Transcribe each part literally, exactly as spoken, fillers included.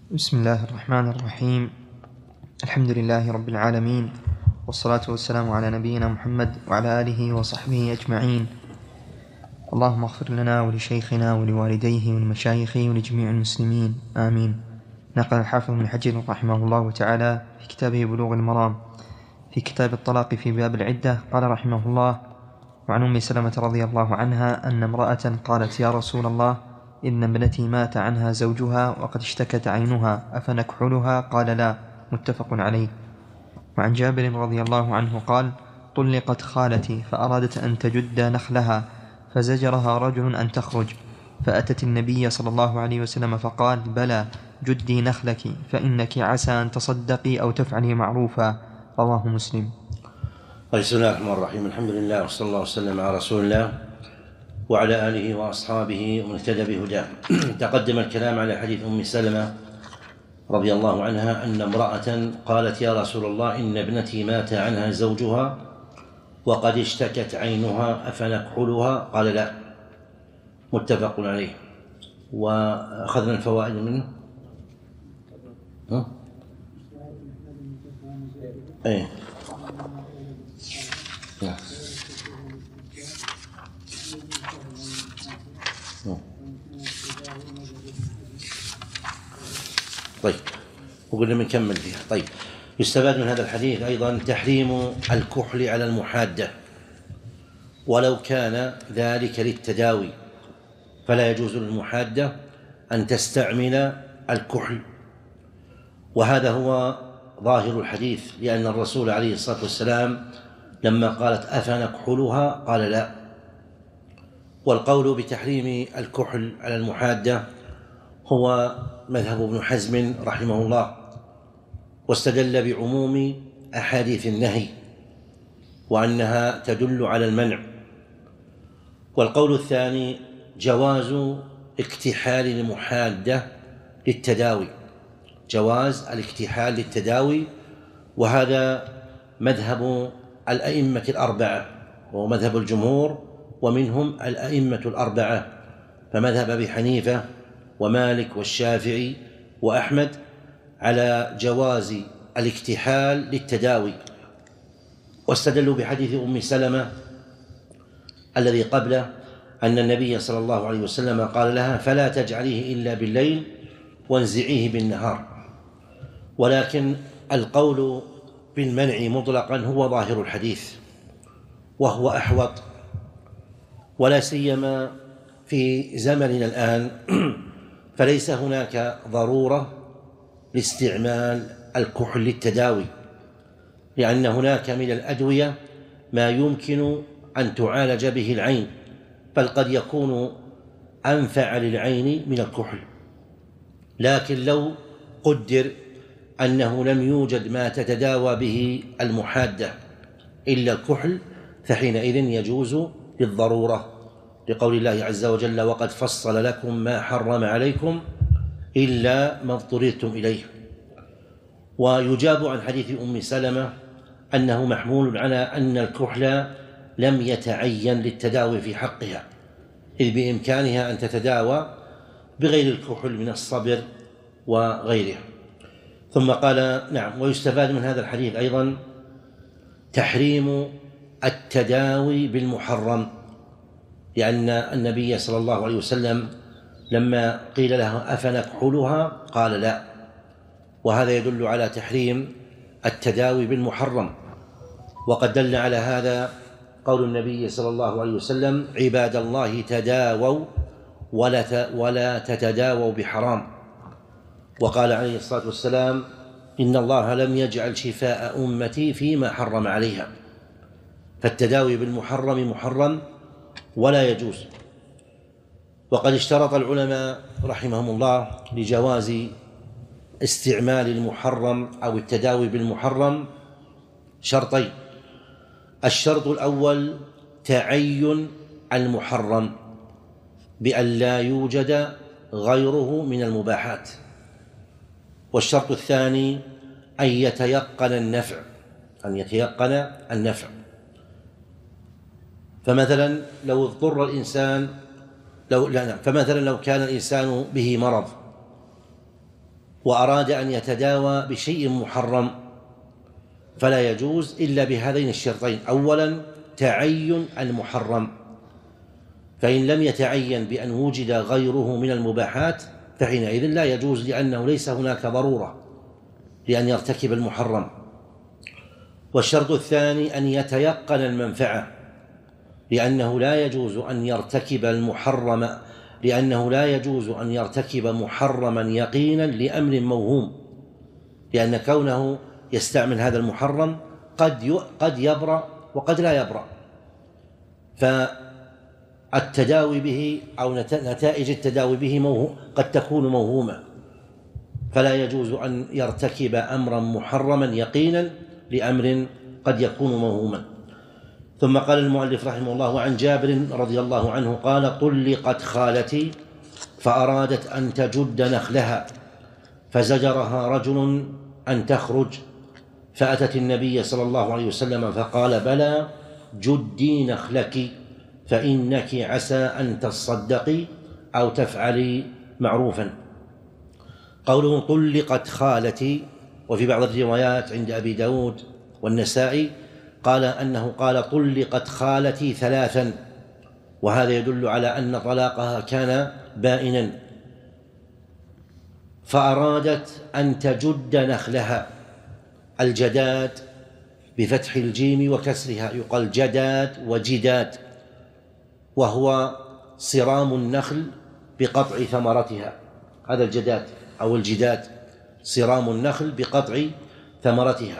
بسم الله الرحمن الرحيم. الحمد لله رب العالمين، والصلاة والسلام على نبينا محمد وعلى آله وصحبه أجمعين. اللهم اغفر لنا ولشيخنا ولوالديه ولمشايخه ولجميع المسلمين، آمين. نقل الحافظ بن حجر رحمه الله تعالى في كتابه بلوغ المرام في كتاب الطلاق في باب العدة، قال رحمه الله: وعن أم سلمة رضي الله عنها أن امرأة قالت: يا رسول الله، إن ابنتي مات عنها زوجها وقد اشتكت عينها، أفنكحلها؟ قال: لا. متفق عليه. وعن جابر رضي الله عنه قال: طلقت خالتي فأرادت أن تجد نخلها، فزجرها رجل أن تخرج، فأتت النبي صلى الله عليه وسلم فقال: بلى، جدي نخلك، فإنك عسى أن تصدقي أو تفعلي معروفا. رواه مسلم. بسم الله الرحمن الرحيم. الحمد لله، وصلى الله وسلم على رسول الله وعلى آله وأصحابه ومن اهتدى بهداه. تقدم الكلام على حديث أم سلمة رضي الله عنها أن امرأة قالت: يا رسول الله، إن ابنتي مات عنها زوجها وقد اشتكت عينها، أفنكحلها؟ قال: لا. متفق عليه. وأخذنا الفوائد منه. ها؟ أيه. طيب، وقلنا بنكمل فيها. طيب، يستفاد من هذا الحديث أيضا تحريم الكحل على المحادة ولو كان ذلك للتداوي، فلا يجوز للمحادة أن تستعمل الكحل، وهذا هو ظاهر الحديث، لأن الرسول عليه الصلاة والسلام لما قالت: أفنكحلها؟ قال: لا. والقول بتحريم الكحل على المحادة هو مذهب ابن حزم رحمه الله، واستدل بعموم أحاديث النهي وأنها تدل على المنع. والقول الثاني جواز اكتحال المحادة للتداوي، جواز الاكتحال للتداوي، وهذا مذهب الأئمة الأربعة، وهو مذهب الجمهور، ومنهم الأئمة الأربعة، فمذهب أبي حنيفة ومالك والشافعي وأحمد على جواز الاكتحال للتداوي، واستدلوا بحديث أم سلمة الذي قبله أن النبي صلى الله عليه وسلم قال لها: فلا تجعليه إلا بالليل وانزعيه بالنهار. ولكن القول بالمنع مطلقا هو ظاهر الحديث، وهو أحوط، ولا سيما في زمننا الآن، فليس هناك ضرورة لاستعمال الكحل للتداوي، لأن هناك من الأدوية ما يمكن أن تعالج به العين، بل قد يكون أنفع للعين من الكحل. لكن لو قدر أنه لم يوجد ما تتداوى به المحادة إلا الكحل، فحينئذ يجوز للضرورة، لقول الله عز وجل: وقد فصل لكم ما حرم عليكم إلا ما اضطررتم إليه. ويجاب عن حديث أم سلمة أنه محمول على أن الكحل لم يتعين للتداوي في حقها، إذ بإمكانها أن تتداوى بغير الكحل من الصبر وغيره. ثم قال: نعم، ويستفاد من هذا الحديث أيضا تحريم التداوي بالمحرم، لأن النبي صلى الله عليه وسلم لما قيل له: أفنكحلها؟ قال: لا. وهذا يدل على تحريم التداوي بالمحرم. وقد دل على هذا قول النبي صلى الله عليه وسلم: عباد الله، تداووا ولا ولا تتداووا بحرام. وقال عليه الصلاة والسلام: إن الله لم يجعل شفاء أمتي فيما حرم عليها. فالتداوي بالمحرم محرم ولا يجوز. وقد اشترط العلماء رحمهم الله لجواز استعمال المحرم أو التداوي بالمحرم شرطين: الشرط الأول تعين المحرم بأن لا يوجد غيره من المباحات، والشرط الثاني أن يتيقن النفع، أن يتيقن النفع. فمثلا لو اضطر الإنسان لو لا فمثلا لو كان الإنسان به مرض وأراد أن يتداوى بشيء محرم فلا يجوز إلا بهذين الشرطين: أولا تعين المحرم، فإن لم يتعين بأن وجد غيره من المباحات فحينئذ لا يجوز، لأنه ليس هناك ضرورة لأن يرتكب المحرم. والشرط الثاني أن يتيقن المنفعة، لأنه لا يجوز أن يرتكب المحرم لأنه لا يجوز أن يرتكب محرما يقينا لأمر موهوم، لأن كونه يستعمل هذا المحرم قد قد يبرأ وقد لا يبرأ، فالتداوي به أو نتائج التداوي به موهوم قد تكون موهومة، فلا يجوز أن يرتكب أمرا محرما يقينا لأمر قد يكون موهوما. ثم قال المؤلف رحمه الله: وعن جابر رضي الله عنه قال: طلقت خالتي فأرادت أن تجد نخلها فزجرها رجل أن تخرج، فأتت النبي صلى الله عليه وسلم فقال: بلى، جدي نخلك فإنك عسى أن تصدقي أو تفعلي معروفا. قوله طلقت خالتي، وفي بعض الروايات عند أبي داود والنسائي قال أنه قال طلقت خالتي ثلاثا، وهذا يدل على أن طلاقها كان بائنا. فأرادت أن تجد نخلها، الجداد بفتح الجيم وكسرها، يقال جداد وجداد، وهو صرام النخل بقطع ثمرتها، هذا الجداد أو الجداد، صرام النخل بقطع ثمرتها.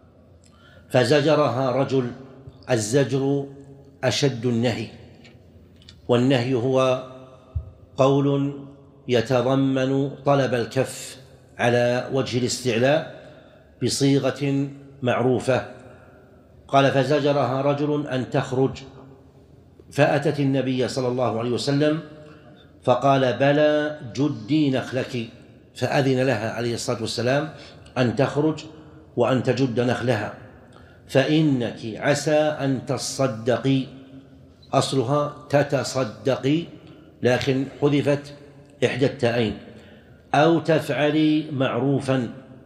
فزجرها رجل، الزجر أشد النهي، والنهي هو قول يتضمن طلب الكف على وجه الاستعلاء بصيغة معروفة. قال: فزجرها رجل أن تخرج، فأتت النبي صلى الله عليه وسلم فقال: بلى، جدي نخلك، فأذن لها عليه الصلاة والسلام أن تخرج وأن تجد نخلها، فإنك عسى أن تصدقي، أصلها تتصدقي لكن حذفت إحدى التاءين، أو تفعلي معروفا،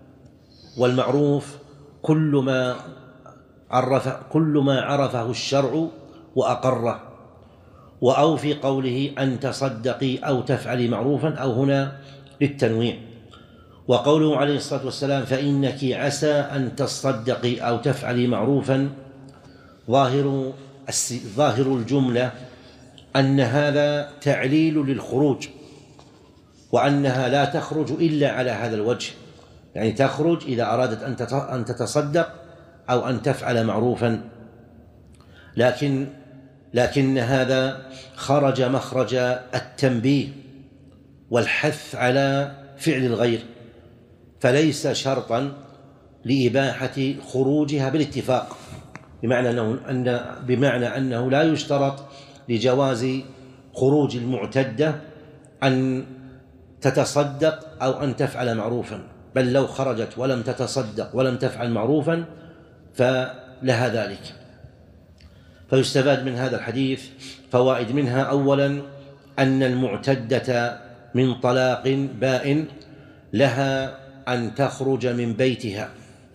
والمعروف كل ما عرف كل ما عرفه الشرع وأقره، وأو في قوله أن تصدقي أو تفعلي معروفا، أو هنا للتنويع. وقوله عليه الصلاة والسلام فإنك عسى أن تصدقي أو تفعلي معروفا، ظاهر ظاهر الجملة أن هذا تعليل للخروج، وأنها لا تخرج إلا على هذا الوجه، يعني تخرج إذا أرادت أن تتصدق أو أن تفعل معروفا، لكن لكن هذا خرج مخرج التنبيه والحث على فعل الغير، فليس شرطا لإباحة خروجها بالاتفاق، بمعنى أنه, أن بمعنى أنه لا يشترط لجواز خروج المعتدة أن تتصدق أو أن تفعل معروفا، بل لو خرجت ولم تتصدق ولم تفعل معروفا فلها ذلك. فيستفاد من هذا الحديث فوائد، منها أولا أن المعتدة من طلاق بائن لها أن تخرج من بيتها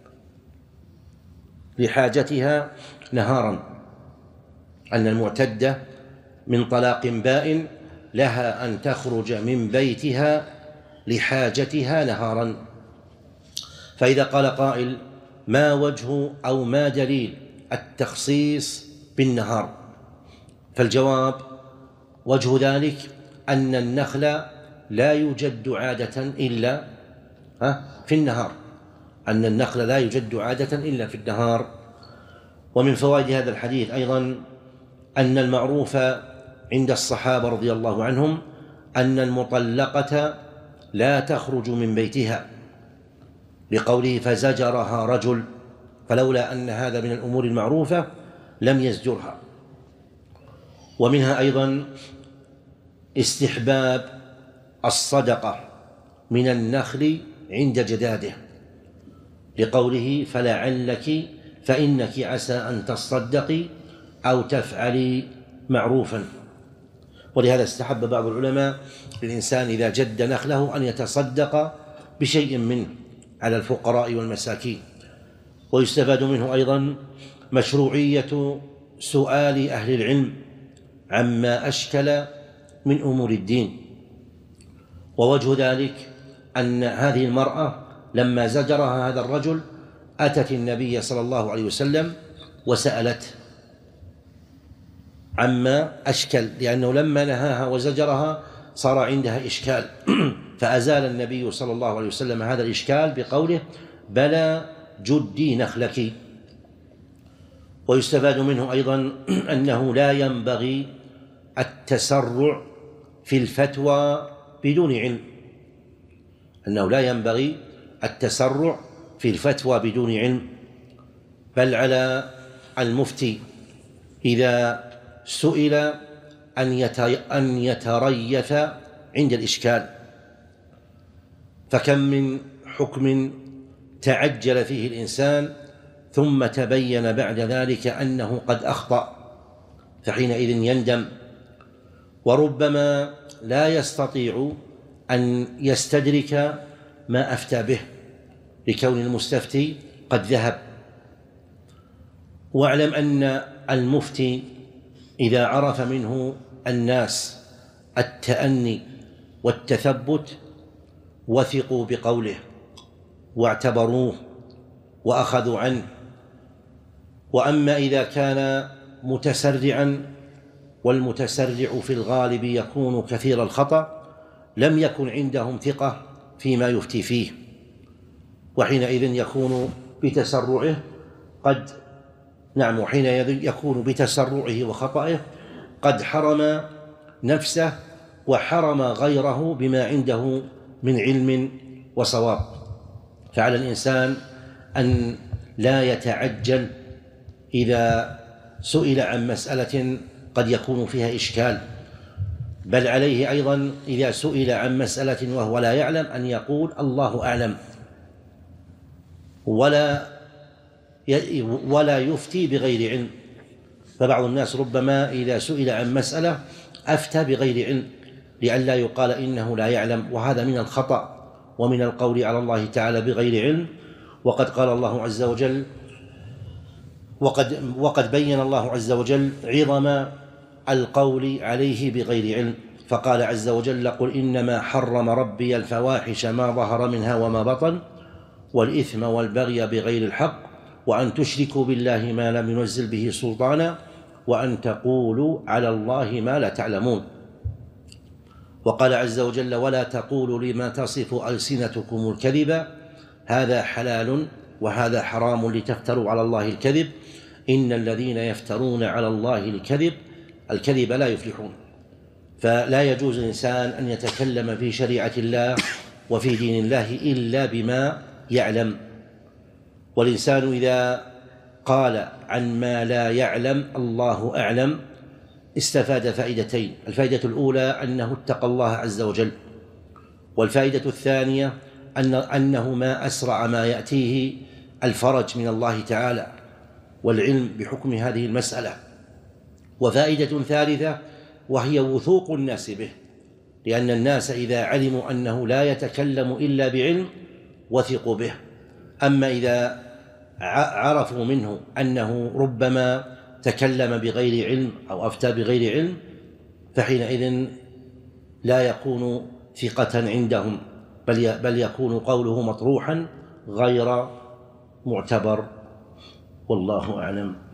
لحاجتها نهارا، أن المعتدة من طلاق بائن لها أن تخرج من بيتها لحاجتها نهارا. فإذا قال قائل: ما وجه أو ما دليل التخصيص بالنهار؟ فالجواب: وجه ذلك أن النخل لا يجد عادة إلا في النهار، أن النخل لا يجد عادة إلا في النهار. ومن فوائد هذا الحديث أيضا أن المعروف عند الصحابة رضي الله عنهم أن المطلقة لا تخرج من بيتها، لقوله فزجرها رجل، فلولا أن هذا من الأمور المعروفة لم يزجرها. ومنها أيضا استحباب الصدقة من النخل عند جداده، لقوله فلعلك فإنك عسى أن تصدقي أو تفعلي معروفا. ولهذا استحب بعض العلماء للإنسان إذا جد نخله أن يتصدق بشيء منه على الفقراء والمساكين. ويستفاد منه أيضا مشروعية سؤال أهل العلم عما أشكل من أمور الدين. ووجه ذلك أن هذه المرأة لما زجرها هذا الرجل أتت النبي صلى الله عليه وسلم وسألت عما أشكل، لأنه لما نهاها وزجرها صار عندها إشكال فأزال النبي صلى الله عليه وسلم هذا الإشكال بقوله بلى جدي نخلك. ويستفاد منه أيضا أنه لا ينبغي التسرع في الفتوى بدون علم، أنه لا ينبغي التسرع في الفتوى بدون علم، بل على المفتي إذا سئل أن يتريث عند الإشكال. فكم من حكم تعجل فيه الإنسان ثم تبين بعد ذلك أنه قد أخطأ، فحينئذ يندم. وربما لا يستطيع أن يستدرك ما أفتى به لكون المستفتي قد ذهب. واعلم أن المفتي إذا عرف منه الناس التأني والتثبت وثقوا بقوله واعتبروه وأخذوا عنه. وأما إذا كان متسرعا، والمتسرع في الغالب يكون كثير الخطأ، لم يكن عندهم ثقة فيما يفتي فيه، وحينئذ يكون بتسرعه قد نعم وحين يكون بتسرعه وخطئه قد حرم نفسه وحرم غيره بما عنده من علم وصواب. فعلى الإنسان أن لا يتعجل إذا سئل عن مسألة قد يكون فيها إشكال، بل عليه أيضا إذا سئل عن مسألة وهو لا يعلم أن يقول الله أعلم، ولا ولا يفتي بغير علم. فبعض الناس ربما إذا سئل عن مسألة أفتى بغير علم لئلا يقال إنه لا يعلم، وهذا من الخطأ ومن القول على الله تعالى بغير علم. وقد قال الله عز وجل وقد, وقد بين الله عز وجل عظم القول عليه بغير علم، فقال عز وجل قل إنما حرم ربي الفواحش ما ظهر منها وما بطن والإثم والبغي بغير الحق وأن تشركوا بالله ما لم ينزل به سلطانا وأن تقولوا على الله ما لا تعلمون. وقال عز وجل ولا تقولوا لما تصف ألسنتكم الكذب هذا حلال وهذا حرام لتفتروا على الله الكذب إن الذين يفترون على الله الكذب الكذب لا يفلحون. فلا يجوز الإنسان أن يتكلم في شريعة الله وفي دين الله إلا بما يعلم. والإنسان إذا قال عن ما لا يعلم الله أعلم استفاد فائدتين: الفائدة الأولى أنه اتقى الله عز وجل، والفائدة الثانية أن أنه ما أسرع ما يأتيه الفرج من الله تعالى والعلم بحكم هذه المسألة. وفائدة ثالثة وهي وثوق الناس به، لأن الناس إذا علموا أنه لا يتكلم إلا بعلم وثقوا به. أما إذا عرفوا منه أنه ربما تكلم بغير علم أو أفتى بغير علم فحينئذ لا يكون ثقة عندهم، بل بل يكون قوله مطروحا غير معتبر. والله أعلم.